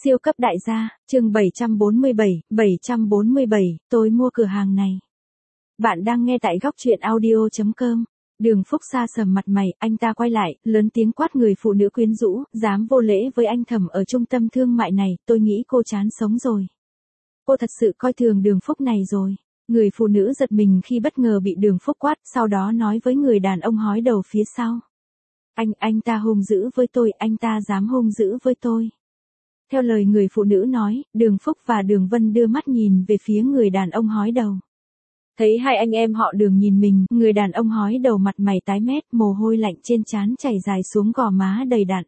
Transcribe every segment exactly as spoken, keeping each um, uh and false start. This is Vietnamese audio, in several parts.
Siêu cấp đại gia, chương bảy trăm bốn mươi bảy, bảy trăm bốn mươi bảy, tôi mua cửa hàng này. Bạn đang nghe tại góc truyện audio chấm com. Đường Phúc xa sầm mặt mày, anh ta quay lại, lớn tiếng quát người phụ nữ quyến rũ, dám vô lễ với anh Thẩm ở trung tâm thương mại này, tôi nghĩ cô chán sống rồi. Cô thật sự coi thường Đường Phúc này rồi. Người phụ nữ giật mình khi bất ngờ bị Đường Phúc quát, sau đó nói với người đàn ông hói đầu phía sau. Anh, anh ta hung dữ với tôi, anh ta dám hung dữ với tôi. Theo lời người phụ nữ nói, Đường Phúc và Đường Vân đưa mắt nhìn về phía người đàn ông hói đầu. Thấy hai anh em họ Đường nhìn mình, người đàn ông hói đầu mặt mày tái mét, mồ hôi lạnh trên trán chảy dài xuống gò má đầy đặn.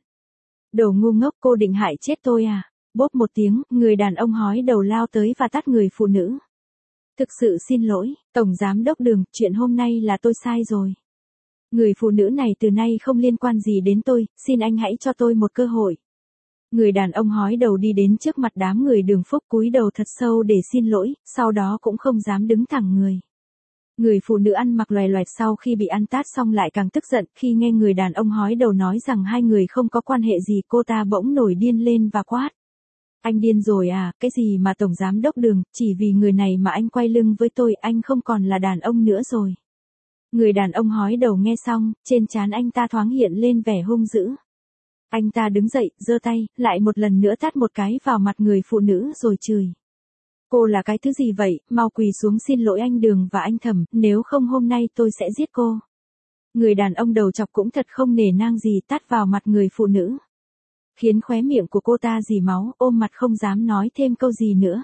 Đồ ngu ngốc, cô định hại chết tôi à? Bốp một tiếng, người đàn ông hói đầu lao tới và tát người phụ nữ. Thực sự xin lỗi, Tổng Giám đốc Đường, chuyện hôm nay là tôi sai rồi. Người phụ nữ này từ nay không liên quan gì đến tôi, xin anh hãy cho tôi một cơ hội. Người đàn ông hói đầu đi đến trước mặt đám người Đường Phúc cúi đầu thật sâu để xin lỗi, sau đó cũng không dám đứng thẳng người. Người phụ nữ ăn mặc loè loẹt sau khi bị ăn tát xong lại càng tức giận khi nghe người đàn ông hói đầu nói rằng hai người không có quan hệ gì, cô ta bỗng nổi điên lên và quát. Anh điên rồi à, cái gì mà Tổng Giám đốc Đường, chỉ vì người này mà anh quay lưng với tôi, anh không còn là đàn ông nữa rồi. Người đàn ông hói đầu nghe xong, trên trán anh ta thoáng hiện lên vẻ hung dữ. Anh ta đứng dậy, giơ tay, lại một lần nữa tát một cái vào mặt người phụ nữ rồi chửi. Cô là cái thứ gì vậy, mau quỳ xuống xin lỗi anh Đường và anh Thẩm, nếu không hôm nay tôi sẽ giết cô. Người đàn ông đầu chọc cũng thật không nể nang gì tát vào mặt người phụ nữ. Khiến khóe miệng của cô ta rỉ máu, ôm mặt không dám nói thêm câu gì nữa.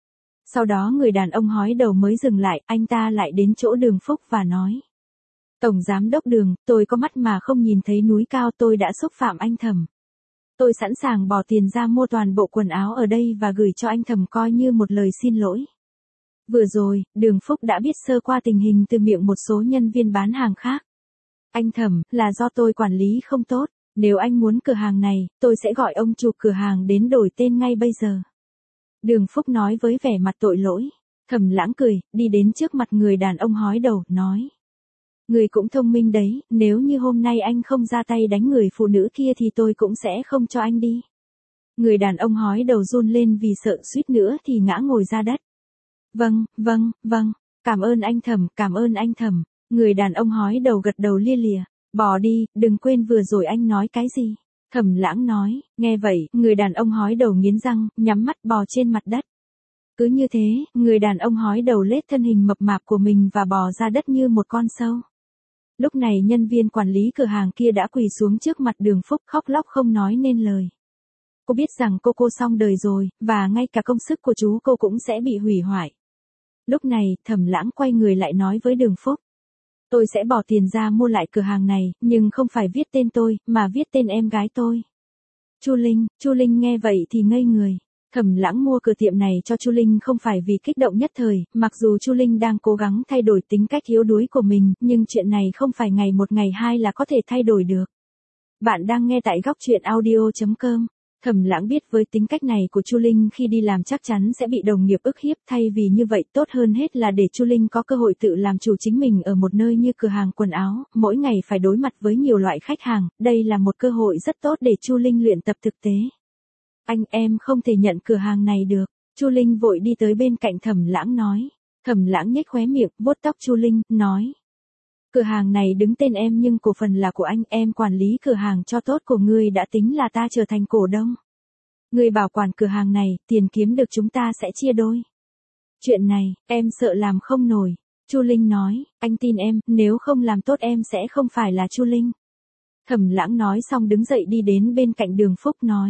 Sau đó người đàn ông hói đầu mới dừng lại, anh ta lại đến chỗ Đường Phúc và nói. Tổng Giám đốc Đường, tôi có mắt mà không nhìn thấy núi cao, tôi đã xúc phạm anh Thẩm. Tôi sẵn sàng bỏ tiền ra mua toàn bộ quần áo ở đây và gửi cho anh Thẩm coi như một lời xin lỗi. Vừa rồi, Đường Phúc đã biết sơ qua tình hình từ miệng một số nhân viên bán hàng khác. Anh Thẩm, là do tôi quản lý không tốt, nếu anh muốn cửa hàng này, tôi sẽ gọi ông chủ cửa hàng đến đổi tên ngay bây giờ. Đường Phúc nói với vẻ mặt tội lỗi. Thẩm Lãng cười, đi đến trước mặt người đàn ông hói đầu, nói. Người cũng thông minh đấy, nếu như hôm nay anh không ra tay đánh người phụ nữ kia thì tôi cũng sẽ không cho anh đi. Người đàn ông hói đầu run lên vì sợ suýt nữa thì ngã ngồi ra đất. Vâng, vâng, vâng, cảm ơn anh Thẩm, cảm ơn anh Thẩm. Người đàn ông hói đầu gật đầu lia lịa. Bỏ đi, đừng quên vừa rồi anh nói cái gì. Thẩm Lãng nói, nghe vậy, người đàn ông hói đầu nghiến răng, nhắm mắt bò trên mặt đất. Cứ như thế, người đàn ông hói đầu lết thân hình mập mạp của mình và bò ra đất như một con sâu. Lúc này nhân viên quản lý cửa hàng kia đã quỳ xuống trước mặt Đường Phúc khóc lóc không nói nên lời. Cô biết rằng cô cô xong đời rồi, và ngay cả công sức của chú cô cũng sẽ bị hủy hoại. Lúc này, Thẩm Lãng quay người lại nói với Đường Phúc. Tôi sẽ bỏ tiền ra mua lại cửa hàng này, nhưng không phải viết tên tôi, mà viết tên em gái tôi. Chu Linh, Chu Linh nghe vậy thì ngây người. Thẩm Lãng mua cửa tiệm này cho Chu Linh không phải vì kích động nhất thời, mặc dù Chu Linh đang cố gắng thay đổi tính cách yếu đuối của mình, nhưng chuyện này không phải ngày một ngày hai là có thể thay đổi được. Bạn đang nghe tại góc truyện audio chấm com. Thẩm Lãng biết với tính cách này của Chu Linh khi đi làm chắc chắn sẽ bị đồng nghiệp ức hiếp, thay vì như vậy tốt hơn hết là để Chu Linh có cơ hội tự làm chủ chính mình ở một nơi như cửa hàng quần áo, mỗi ngày phải đối mặt với nhiều loại khách hàng, đây là một cơ hội rất tốt để Chu Linh luyện tập thực tế. Anh em không thể nhận cửa hàng này được. Chu Linh vội đi tới bên cạnh Thẩm Lãng nói. Thẩm Lãng nhếch khóe miệng, vuốt tóc Chu Linh, nói. Cửa hàng này đứng tên em nhưng cổ phần là của anh, em quản lý cửa hàng cho tốt của ngươi đã tính là ta trở thành cổ đông. Ngươi bảo quản cửa hàng này, tiền kiếm được chúng ta sẽ chia đôi. Chuyện này, em sợ làm không nổi. Chu Linh nói, anh tin em, nếu không làm tốt em sẽ không phải là Chu Linh. Thẩm Lãng nói xong đứng dậy đi đến bên cạnh Đường Phúc nói.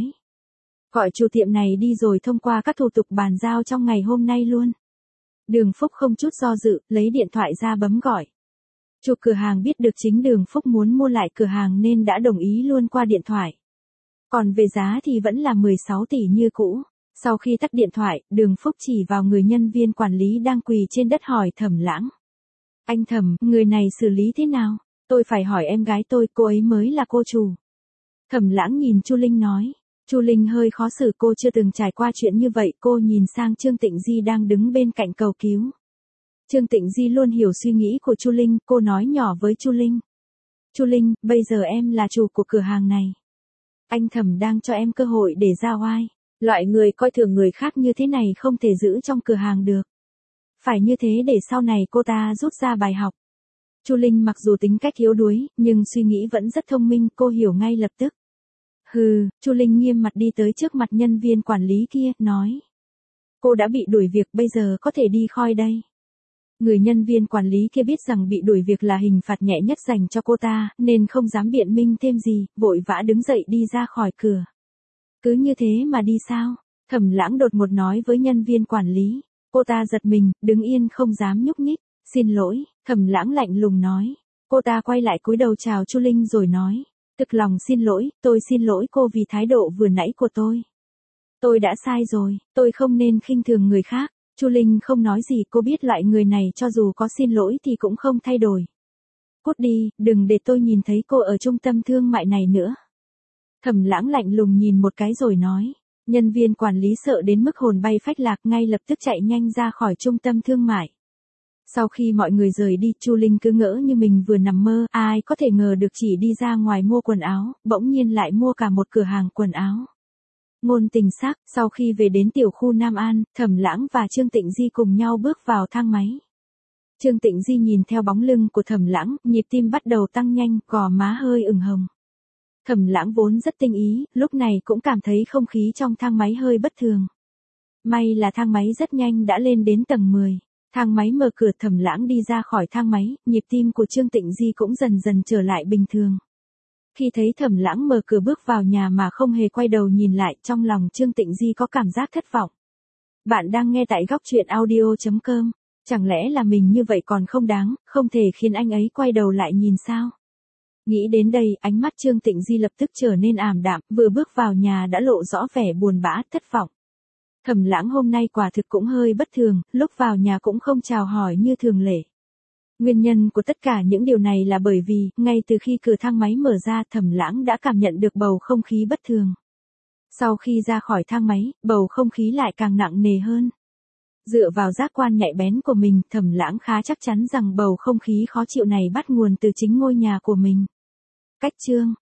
Gọi chủ tiệm này đi rồi thông qua các thủ tục bàn giao trong ngày hôm nay luôn. Đường Phúc không chút do dự, lấy điện thoại ra bấm gọi. Chủ cửa hàng biết được chính Đường Phúc muốn mua lại cửa hàng nên đã đồng ý luôn qua điện thoại. Còn về giá thì vẫn là mười sáu tỷ như cũ. Sau khi tắt điện thoại, Đường Phúc chỉ vào người nhân viên quản lý đang quỳ trên đất hỏi Thẩm Lãng. Anh Thẩm, người này xử lý thế nào? Tôi phải hỏi em gái tôi, cô ấy mới là cô chủ. Thẩm Lãng nhìn Chu Linh nói. Chu Linh hơi khó xử, cô chưa từng trải qua chuyện như vậy, cô nhìn sang Trương Tịnh Di đang đứng bên cạnh cầu cứu. Trương Tịnh Di luôn hiểu suy nghĩ của Chu Linh, cô nói nhỏ với Chu Linh. Chu Linh, bây giờ em là chủ của cửa hàng này. Anh Thẩm đang cho em cơ hội để ra oai. Loại người coi thường người khác như thế này không thể giữ trong cửa hàng được. Phải như thế để sau này cô ta rút ra bài học. Chu Linh mặc dù tính cách yếu đuối, nhưng suy nghĩ vẫn rất thông minh, cô hiểu ngay lập tức. Hừ, Chu Linh nghiêm mặt đi tới trước mặt nhân viên quản lý kia, nói. Cô đã bị đuổi việc, bây giờ có thể đi khỏi đây. Người nhân viên quản lý kia biết rằng bị đuổi việc là hình phạt nhẹ nhất dành cho cô ta, nên không dám biện minh thêm gì, vội vã đứng dậy đi ra khỏi cửa. Cứ như thế mà đi sao? Thẩm Lãng đột ngột nói với nhân viên quản lý. Cô ta giật mình, đứng yên không dám nhúc nhích. Xin lỗi, Thẩm Lãng lạnh lùng nói. Cô ta quay lại cúi đầu chào Chu Linh rồi nói. Thực lòng xin lỗi, tôi xin lỗi cô vì thái độ vừa nãy của tôi. Tôi đã sai rồi, tôi không nên khinh thường người khác. Chu Linh không nói gì, cô biết loại người này cho dù có xin lỗi thì cũng không thay đổi. Cút đi, đừng để tôi nhìn thấy cô ở trung tâm thương mại này nữa. Thẩm Lãng lạnh lùng nhìn một cái rồi nói. Nhân viên quản lý sợ đến mức hồn bay phách lạc, ngay lập tức chạy nhanh ra khỏi trung tâm thương mại. Sau khi mọi người rời đi, Chu Linh cứ ngỡ như mình vừa nằm mơ, ai có thể ngờ được chỉ đi ra ngoài mua quần áo, bỗng nhiên lại mua cả một cửa hàng quần áo. Ngôn tình sắc, sau khi về đến tiểu khu Nam An, Thẩm Lãng và Trương Tịnh Di cùng nhau bước vào thang máy. Trương Tịnh Di nhìn theo bóng lưng của Thẩm Lãng, nhịp tim bắt đầu tăng nhanh, gò má hơi ửng hồng. Thẩm Lãng vốn rất tinh ý, lúc này cũng cảm thấy không khí trong thang máy hơi bất thường. May là thang máy rất nhanh đã lên đến tầng mười. Thang máy mở cửa, Thẩm Lãng đi ra khỏi thang máy, nhịp tim của Trương Tịnh Di cũng dần dần trở lại bình thường. Khi thấy Thẩm Lãng mở cửa bước vào nhà mà không hề quay đầu nhìn lại, trong lòng Trương Tịnh Di có cảm giác thất vọng. Bạn đang nghe tại góc truyện audio chấm com. Chẳng lẽ là mình như vậy còn không đáng, không thể khiến anh ấy quay đầu lại nhìn sao? Nghĩ đến đây, ánh mắt Trương Tịnh Di lập tức trở nên ảm đạm, vừa bước vào nhà đã lộ rõ vẻ buồn bã, thất vọng. Thẩm Lãng hôm nay quả thực cũng hơi bất thường, lúc vào nhà cũng không chào hỏi như thường lệ. Nguyên nhân của tất cả những điều này là bởi vì, ngay từ khi cửa thang máy mở ra, Thẩm Lãng đã cảm nhận được bầu không khí bất thường. Sau khi ra khỏi thang máy, bầu không khí lại càng nặng nề hơn. Dựa vào giác quan nhạy bén của mình, Thẩm Lãng khá chắc chắn rằng bầu không khí khó chịu này bắt nguồn từ chính ngôi nhà của mình. Cách chương